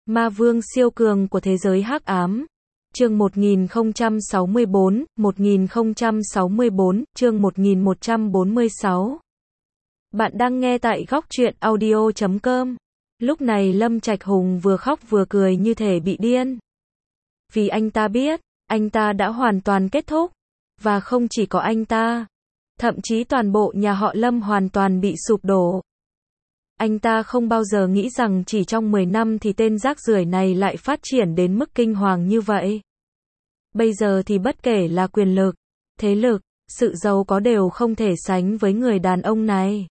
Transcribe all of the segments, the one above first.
Ma vương siêu cường của thế giới hắc ám. Chương 1064, 1064, chương 1146. Bạn đang nghe tại góc truyện audio.com. Lúc này Lâm Trạch Hùng vừa khóc vừa cười như thể bị điên. Vì anh ta biết, anh ta đã hoàn toàn kết thúc. Và không chỉ có anh ta, thậm chí toàn bộ nhà họ Lâm hoàn toàn bị sụp đổ. Anh ta không bao giờ nghĩ rằng chỉ trong 10 năm thì tên rác rưởi này lại phát triển đến mức kinh hoàng như vậy. Bây giờ thì bất kể là quyền lực, thế lực, sự giàu có đều không thể sánh với người đàn ông này.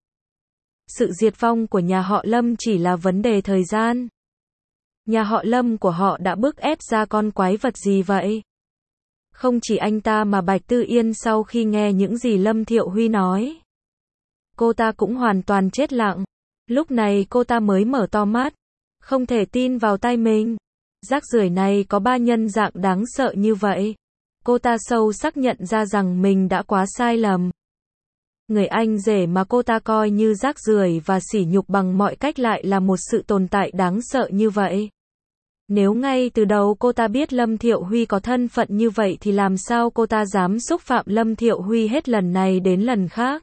Sự diệt vong của nhà họ Lâm chỉ là vấn đề thời gian. Nhà họ Lâm của họ đã bức ép ra con quái vật gì vậy? Không chỉ anh ta mà Bạch Tư Yên sau khi nghe những gì Lâm Thiệu Huy nói, cô ta cũng hoàn toàn chết lặng. Lúc này cô ta mới mở to mắt, không thể tin vào tai mình. Rác rưởi này có 3 nhân dạng đáng sợ như vậy. Cô ta sâu sắc nhận ra rằng mình đã quá sai lầm. Người anh rể mà cô ta coi như rác rưởi và sỉ nhục bằng mọi cách lại là một sự tồn tại đáng sợ như vậy. Nếu ngay từ đầu cô ta biết Lâm Thiệu Huy có thân phận như vậy thì làm sao cô ta dám xúc phạm Lâm Thiệu Huy hết lần này đến lần khác.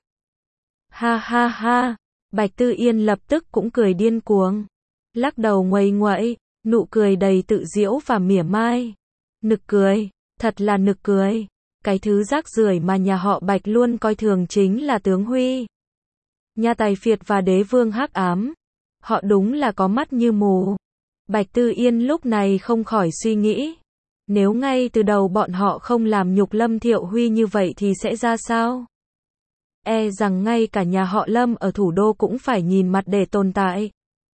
Ha ha ha, Bạch Tư Yên lập tức cũng cười điên cuồng. Lắc đầu nguầy nguậy, nụ cười đầy tự giễu và mỉa mai. Nực cười, thật là nực cười. Cái thứ rác rưởi mà nhà họ Bạch luôn coi thường chính là tướng Huy. Nhà tài phiệt và đế vương hắc ám. Họ đúng là có mắt như mù. Bạch Tư Yên lúc này không khỏi suy nghĩ. Nếu ngay từ đầu bọn họ không làm nhục Lâm Thiệu Huy như vậy thì sẽ ra sao? E rằng ngay cả nhà họ Lâm ở thủ đô cũng phải nhìn mặt để tồn tại.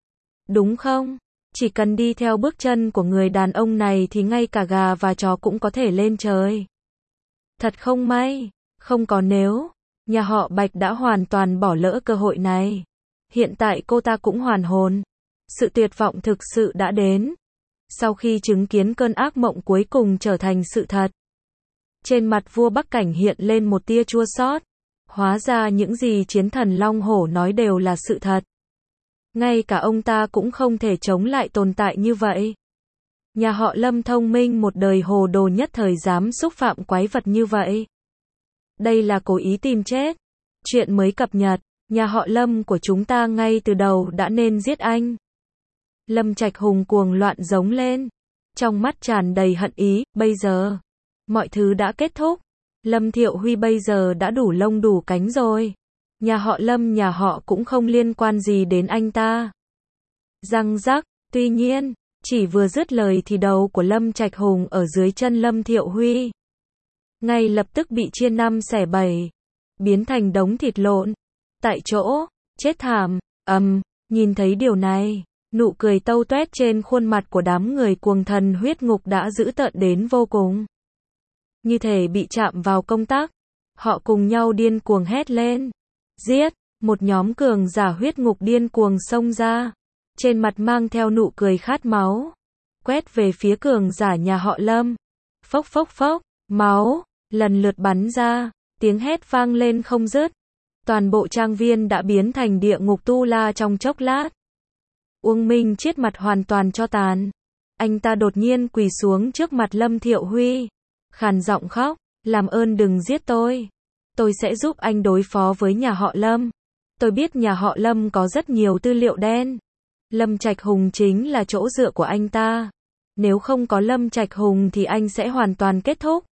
Đúng không? Chỉ cần đi theo bước chân của người đàn ông này thì ngay cả gà và chó cũng có thể lên trời. Thật không may, không có nếu, nhà họ Bạch đã hoàn toàn bỏ lỡ cơ hội này. Hiện tại cô ta cũng hoàn hồn. Sự tuyệt vọng thực sự đã đến. Sau khi chứng kiến cơn ác mộng cuối cùng trở thành sự thật, trên mặt vua Bắc Cảnh hiện lên một tia chua xót. Hóa ra những gì chiến thần Long Hổ nói đều là sự thật. Ngay cả ông ta cũng không thể chống lại tồn tại như vậy. Nhà họ Lâm thông minh một đời hồ đồ nhất thời dám xúc phạm quái vật như vậy. Đây là cố ý tìm chết. Chuyện mới cập nhật, nhà họ Lâm của chúng ta ngay từ đầu đã nên giết anh. Lâm Trạch Hùng cuồng loạn giống lên, trong mắt tràn đầy hận ý. Bây giờ, mọi thứ đã kết thúc. Lâm Thiệu Huy bây giờ đã đủ lông đủ cánh rồi. Nhà họ Lâm nhà họ cũng không liên quan gì đến anh ta. Răng rắc, tuy nhiên, chỉ vừa dứt lời thì đầu của Lâm Trạch Hùng ở dưới chân Lâm Thiệu Huy ngay lập tức bị chia 5 xẻ 7, biến thành đống thịt lộn. Tại chỗ, chết thảm. Nhìn thấy điều này, nụ cười tâu tuét trên khuôn mặt của đám người cuồng thần huyết ngục đã dữ tợn đến vô cùng. Như thể bị chạm vào công tắc, họ cùng nhau điên cuồng hét lên. Giết! Một nhóm cường giả huyết ngục điên cuồng xông ra, trên mặt mang theo nụ cười khát máu, quét về phía cường giả nhà họ Lâm. Phốc phốc phốc, máu lần lượt bắn ra, tiếng hét vang lên không dứt. Toàn bộ trang viên đã biến thành địa ngục tu la trong chốc lát. Uông Minh Chiết mặt hoàn toàn cho tàn. Anh ta đột nhiên quỳ xuống trước mặt Lâm Thiệu Huy, khàn giọng khóc, làm ơn đừng giết tôi. Tôi sẽ giúp anh đối phó với nhà họ Lâm. Tôi biết nhà họ Lâm có rất nhiều tư liệu đen. Lâm Trạch Hùng chính là chỗ dựa của anh ta. Nếu không có Lâm Trạch Hùng thì anh sẽ hoàn toàn kết thúc.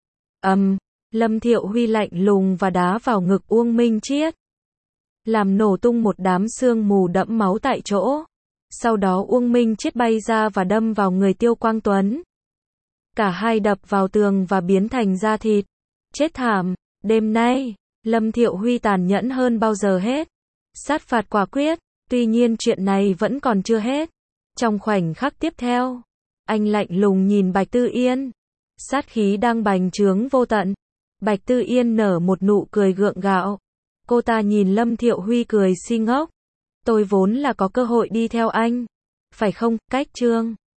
Lâm Thiệu Huy lạnh lùng và đá vào ngực Uông Minh Chiết, làm nổ tung một đám sương mù đẫm máu tại chỗ. Sau đó Uông Minh Chiết bay ra và đâm vào người Tiêu Quang Tuấn. Cả hai đập vào tường và biến thành da thịt. Chết thảm. Đêm nay, Lâm Thiệu Huy tàn nhẫn hơn bao giờ hết. Sát phạt quả quyết. Tuy nhiên chuyện này vẫn còn chưa hết. Trong khoảnh khắc tiếp theo, anh lạnh lùng nhìn Bạch Tư Yên. Sát khí đang bành trướng vô tận. Bạch Tư Yên nở một nụ cười gượng gạo. Cô ta nhìn Lâm Thiệu Huy cười si ngốc. Tôi vốn là có cơ hội đi theo anh. Phải không, Cách Trương?